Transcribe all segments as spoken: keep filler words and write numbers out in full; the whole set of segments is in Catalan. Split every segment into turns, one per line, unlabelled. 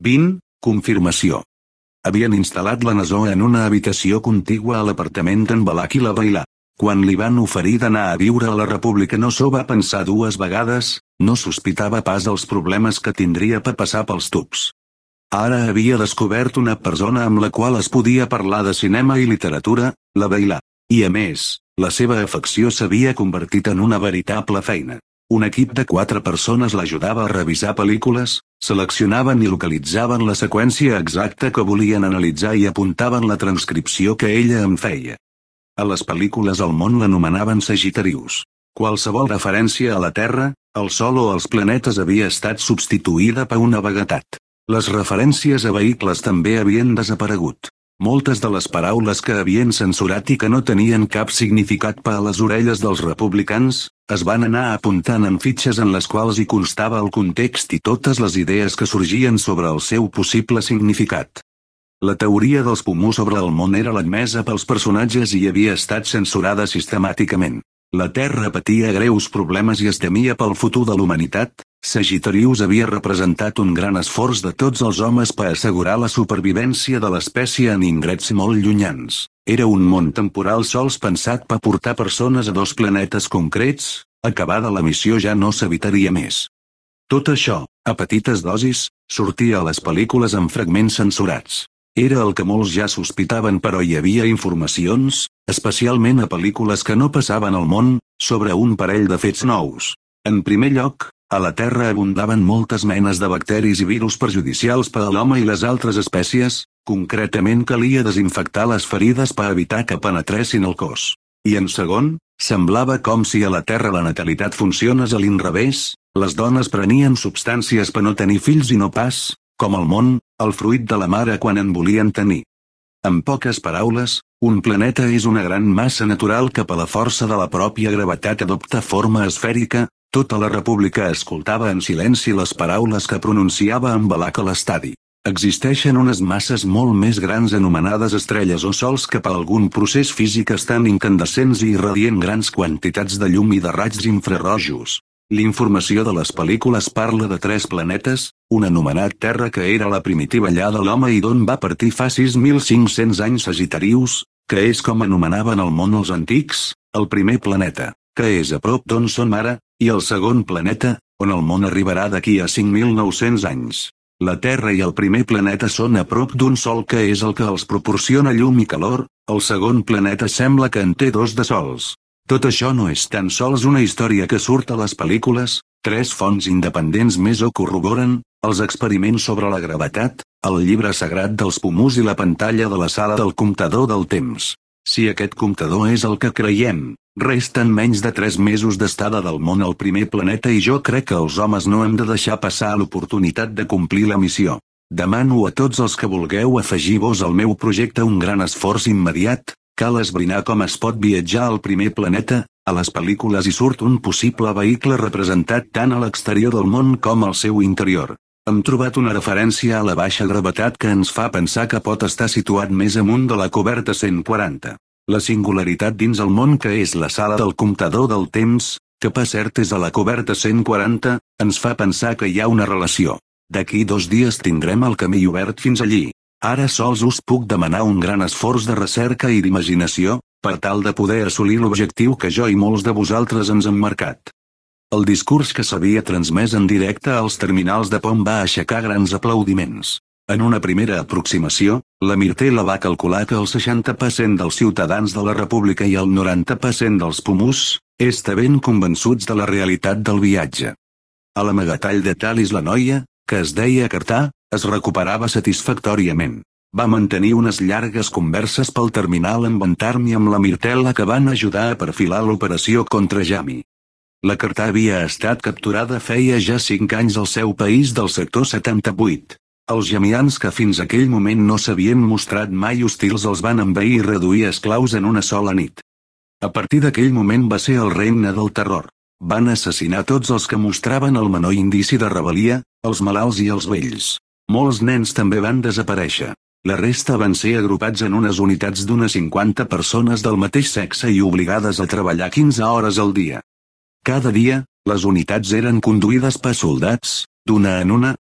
vint. Confirmació. Havien instal·lat la Nasó en una habitació contigua a l'apartament d'en Balak i la Bailà. Quan li van oferir d'anar a viure a la República no s'ho va pensar dues vegades, no sospitava pas els problemes que tindria per passar pels tubs. Ara havia descobert una persona amb la qual es podia parlar de cinema i literatura, la Bailà. I a més, la seva afecció s'havia convertit en una veritable feina. Un equip de quatre persones l'ajudava a revisar pel·lícules, seleccionaven i localitzaven la seqüència exacta que volien analitzar i apuntaven la transcripció que ella en feia. A les pel·lícules el món l'anomenaven Sagitarius. Qualsevol referència a la Terra, el Sol o els planetes havia estat substituïda per una vaguetat. Les referències a vehicles també havien desaparegut. Moltes de les paraules que havien censurat i que no tenien cap significat per a les orelles dels republicans, es van anar apuntant en fitxes en les quals hi constava el context i totes les idees que sorgien sobre el seu possible significat. La teoria dels Pomús sobre el món era l'admesa pels personatges i havia estat censurada sistemàticament. La Terra patia greus problemes i es temia pel futur de l'humanitat. Sagittarius havia representat un gran esforç de tots els homes per assegurar la supervivència de l'espècie en indrets molt llunyans. Era un món temporal sols pensat per portar persones a dos planetes concrets. Acabada la missió ja no s'evitaria més. Tot això, a petites dosis, sortia a les pel·lícules en fragments censurats. Era el que molts ja sospitaven, però hi havia informacions, especialment a pel·lícules que no passaven al món, sobre un parell de fets nous. En primer lloc, a la Terra abundaven moltes menes de bacteris i virus perjudicials per a l'home i les altres espècies. Concretament calia desinfectar les ferides per evitar que penetressin el cos. I en segon, semblava com si a la Terra la natalitat funcionés a l'inrevés, les dones prenien substàncies per no tenir fills i no pas, com al món, el fruit de la mare quan en volien tenir. En poques paraules, un planeta és una gran massa natural que per la força de la pròpia gravetat adopta forma esfèrica. Tota la república escoltava en silenci les paraules que pronunciava en Balak a l'estadi. Existeixen unes masses molt més grans anomenades estrelles o sols que per algun procés físic estan incandescents i irradien grans quantitats de llum i de raigs infrarrojos. L'informació de les pel·lícules parla de tres planetes, un anomenat Terra que era la primitiva llar de l'home i d'on va partir fa sis mil cinc-cents anys Sagitarius, que és com anomenaven el món els antics, el primer planeta, que és a prop d'on som ara, i el segon planeta, on el món arribarà d'aquí a cinc mil nou-cents anys. La Terra i el primer planeta són a prop d'un sol que és el que els proporciona llum i calor, el segon planeta sembla que en té dos de sols. Tot això no és tan sols una història que surt a les pel·lícules, tres fonts independents més ho corroboren, els experiments sobre la gravetat, el llibre sagrat dels Pomús i la pantalla de la sala del comptador del temps. Si aquest comptador és el que creiem, resten menys de tres mesos d'estada del món al primer planeta i jo crec que els homes no hem de deixar passar l'oportunitat de complir la missió. Demano a tots els que vulgueu afegir-vos al meu projecte un gran esforç immediat. Cal esbrinar com es pot viatjar al primer planeta. A les pel·lícules hi surt un possible vehicle representat tant a l'exterior del món com al seu interior. Hem trobat una referència a la baixa gravetat que ens fa pensar que pot estar situat més amunt de la coberta cent quaranta. La singularitat dins el món que és la sala del comptador del temps, que per cert és a la coberta cent quaranta, ens fa pensar que hi ha una relació. D'aquí dos dies tindrem el camí obert fins allí. Ara sols us puc demanar un gran esforç de recerca i d'imaginació, per tal de poder assolir l'objectiu que jo i molts de vosaltres ens hem marcat. El discurs que s'havia transmès en directe als terminals de pont va aixecar grans aplaudiments. En una primera aproximació, la Mirtela va calcular que el seixanta per cent dels ciutadans de la República i el noranta per cent dels Pomús estaven convençuts de la realitat del viatge. A l'amagatall de Talis la noia, que es deia Cartà, es recuperava satisfactòriament. Va mantenir unes llargues converses pel terminal amb en Tarm i amb la Mirtela que van ajudar a perfilar l'operació contra Jami. La Cartà havia estat capturada feia ja cinc anys al seu país del sector setanta-vuit. Els jamians que fins aquell moment no s'havien mostrat mai hostils els van envair i reduir a esclaus en una sola nit. A partir d'aquell moment va ser el regne del terror. Van assassinar tots els que mostraven el menor indici de rebel·lia, els malalts i els vells. Molts nens també van desaparèixer. La resta van ser agrupats en unes unitats d'unes cinquanta persones del mateix sexe i obligades a treballar quinze hores al dia. Cada dia, les unitats eren conduïdes per soldats, d'una en una,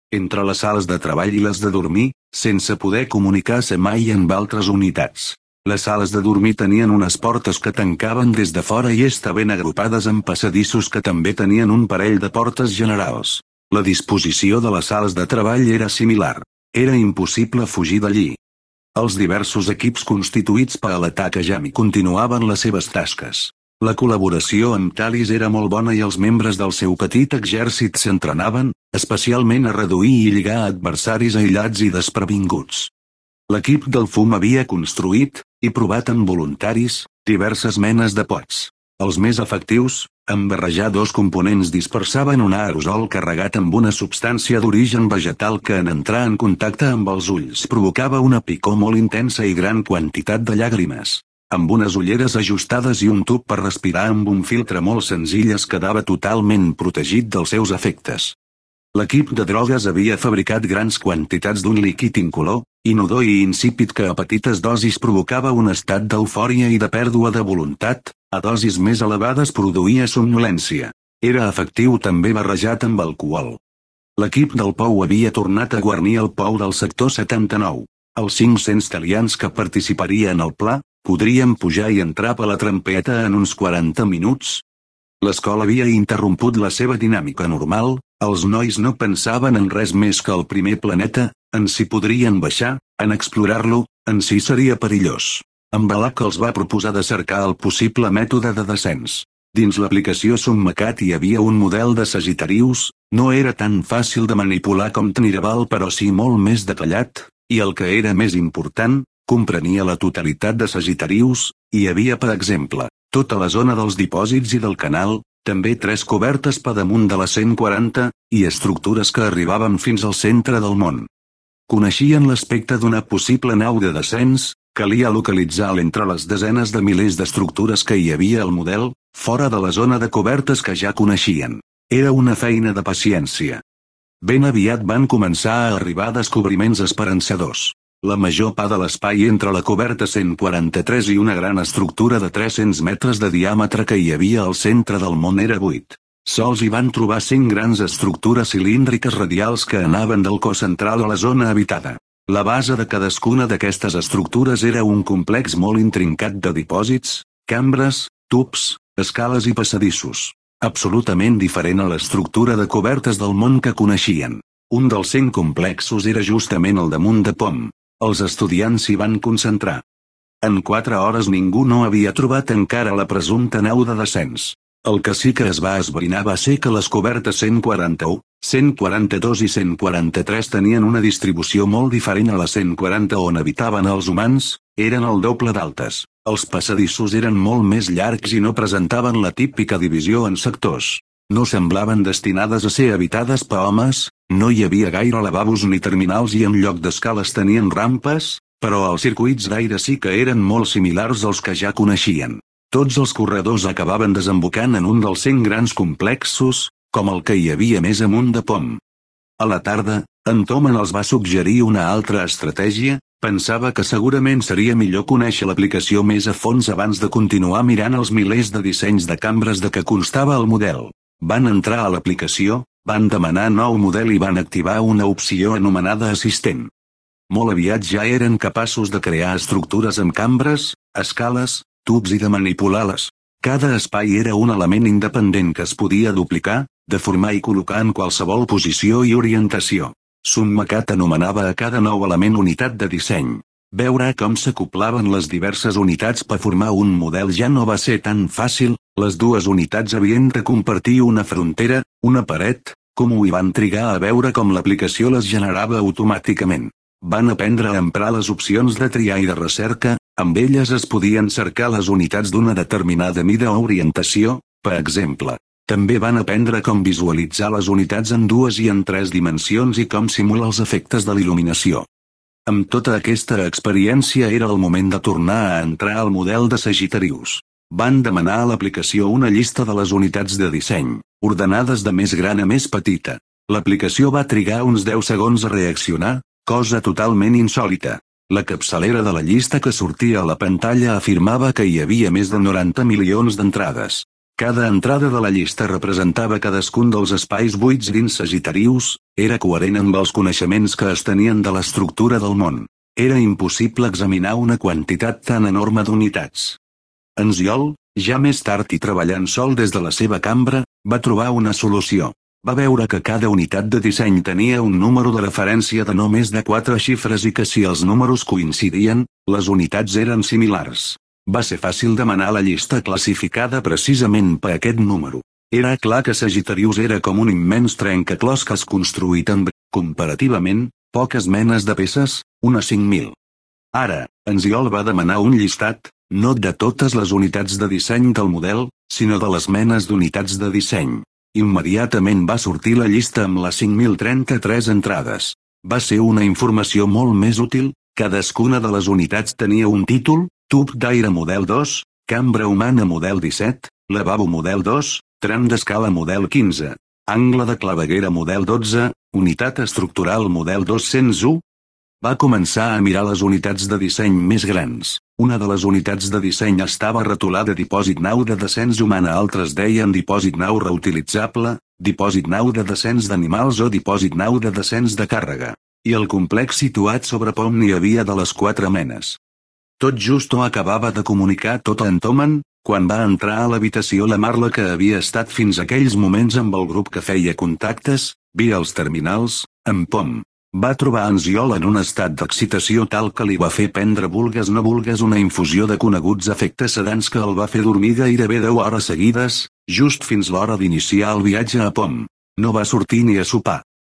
entre les sales de treball i les de dormir, sense poder comunicar-se mai amb altres unitats. Les sales de dormir tenien unes portes que tancaven des de fora i estaven agrupades en passadissos que també tenien un parell de portes generals. La disposició de les sales de treball era similar. Era impossible fugir d'allí. Els diversos equips constituïts per a l'atac a Jami continuaven les seves tasques. La col·laboració amb Talis era molt bona i els membres del seu petit exèrcit s'entrenaven, especialment a reduir i lligar adversaris aïllats i desprevinguts. L'equip del fum havia construït, i provat amb voluntaris, diverses menes de pots. Els més efectius, en barrejar dos components dispersaven un aerosol carregat amb una substància d'origen vegetal que en entrar en contacte amb els ulls provocava una picor molt intensa i gran quantitat de llàgrimes. Amb unes ulleres ajustades i un tub per respirar amb un filtre molt senzill es quedava totalment protegit dels seus efectes. L'equip de drogues havia fabricat grans quantitats d'un líquid incolor, inodor i insípid que a petites dosis provocava un estat d'eufòria i de pèrdua de voluntat, a dosis més elevades produïa somnolència. Era efectiu també barrejat amb alcohol. L'equip del Pou havia tornat a guarnir el Pou del sector setanta-nou. Els cinc-cents talians que participarien al pla, podrien pujar i entrar per la trampeta en uns quaranta minuts. L'escola havia interromput la seva dinàmica normal, els nois no pensaven en res més que el primer planeta, en si podrien baixar, en explorar-lo, en si seria perillós. En Balak els va proposar de cercar el possible mètode de descens. Dins l'aplicació Summacat hi havia un model de Sagittarius, no era tan fàcil de manipular com Tniraval però sí molt més detallat, i el que era més important, comprenia la totalitat de Sagittarius, hi havia per exemple, tota la zona dels dipòsits i del canal, també tres cobertes per damunt de la cent quaranta, i estructures que arribaven fins al centre del món. Coneixien l'aspecte d'una possible nau de descens, calia localitzar l'entre les desenes de milers d'estructures que hi havia al model, fora de la zona de cobertes que ja coneixien. Era una feina de paciència. Ben aviat van començar a arribar descobriments esperançadors. La major part de l'espai entre la coberta cent quaranta-tres i una gran estructura de tres-cents metres de diàmetre que hi havia al centre del món era buit. Sols hi van trobar cinc grans estructures cilíndriques radials que anaven del cos central a la zona habitada. La base de cadascuna d'aquestes estructures era un complex molt intrincat de dipòsits, cambres, tubs, escales i passadissos. Absolutament diferent a l'estructura de cobertes del món que coneixien. Un dels cinc complexos era justament el damunt de Pom. Els estudiants s'hi van concentrar. En quatre hores ningú no havia trobat encara la presumpta nau de descens. El que sí que es va esbrinar va ser que les cobertes cent quaranta-u, cent quaranta-dos i cent quaranta-tres tenien una distribució molt diferent a la cent quaranta on habitaven els humans, eren el doble d'altes. Els passadissos eren molt més llargs i no presentaven la típica divisió en sectors. No semblaven destinades a ser habitades per homes, no hi havia gaire lavabos ni terminals i en lloc d'escales tenien rampes, però els circuits d'aire sí que eren molt similars als que ja coneixien. Tots els corredors acabaven desembocant en un dels cinc grans complexos, com el que hi havia més amunt de Pom. A la tarda, en Toman els va suggerir una altra estratègia, pensava que segurament seria millor conèixer l'aplicació més a fons abans de continuar mirant els milers de dissenys de cambres de què constava el model. Van entrar a l'aplicació, van demanar nou model i van activar una opció anomenada assistent. Molt aviat ja eren capaços de crear estructures amb cambres, escales, tubs i de manipular-les. Cada espai era un element independent que es podia duplicar, deformar i col·locar en qualsevol posició i orientació. Summacat anomenava a cada nou element unitat de disseny. Veure com s'acoplaven les diverses unitats per formar un model ja no va ser tan fàcil, les dues unitats havien de compartir una frontera, una paret, com ho hi van trigar a veure com l'aplicació les generava automàticament. Van aprendre a emprar les opcions de triar i de recerca, amb elles es podien cercar les unitats d'una determinada mida o orientació, per exemple. També van aprendre com visualitzar les unitats en dues i en tres dimensions i com simular els efectes de l'il·luminació. Amb tota aquesta experiència era el moment de tornar a entrar al model de Sagittarius. Van demanar a l'aplicació una llista de les unitats de disseny, ordenades de més gran a més petita. L'aplicació va trigar uns deu segons a reaccionar, cosa totalment insòlita. La capçalera de la llista que sortia a la pantalla afirmava que hi havia més de noranta milions d'entrades. Cada entrada de la llista representava cadascun dels espais buits dins Sagittarius, era coherent amb els coneixements que es tenien de l'estructura del món. Era impossible examinar una quantitat tan enorme d'unitats. En Ziol, ja més tard i treballant sol des de la seva cambra, va trobar una solució. Va veure que cada unitat de disseny tenia un número de referència de no més de quatre xifres i que si els números coincidien, les unitats eren similars. Va ser fàcil demanar la llista classificada precisament per aquest número. Era clar que Sagittarius era com un immens trencaclosques construït amb, comparativament, poques menes de peces, unes cinc mil. Ara, en Ziol va demanar un llistat, no de totes les unitats de disseny del model, sinó de les menes d'unitats de disseny. Immediatament va sortir la llista amb les cinc mil trenta-tres entrades. Va ser una informació molt més útil, cadascuna de les unitats tenia un títol, tub d'aire model dos, cambra humana model disset, lavabo model dos, tram d'escala model quinze, angle de claveguera model dotze, unitat estructural model dos-cents u. Va començar a mirar les unitats de disseny més grans. Una de les unitats de disseny estava retolada dipòsit nau de descens humana, altres deien dipòsit nau reutilitzable, dipòsit nau de descens d'animals o dipòsit nau de descens de càrrega. I el complex situat sobre pom n'hi havia de les quatre menes. Tot just ho acabava de comunicar tot a en Toman, quan va entrar a l'habitació la Marla que havia estat fins aquells moments amb el grup que feia contactes, via els terminals, amb pom. Va trobar en Ziol en un estat d'excitació tal que li va fer prendre vulgues no vulgues una infusió de coneguts efectes sedants que el va fer dormir gairebé deu hores seguides, just fins l'hora d'iniciar el viatge a pom. No va sortir ni a sopar.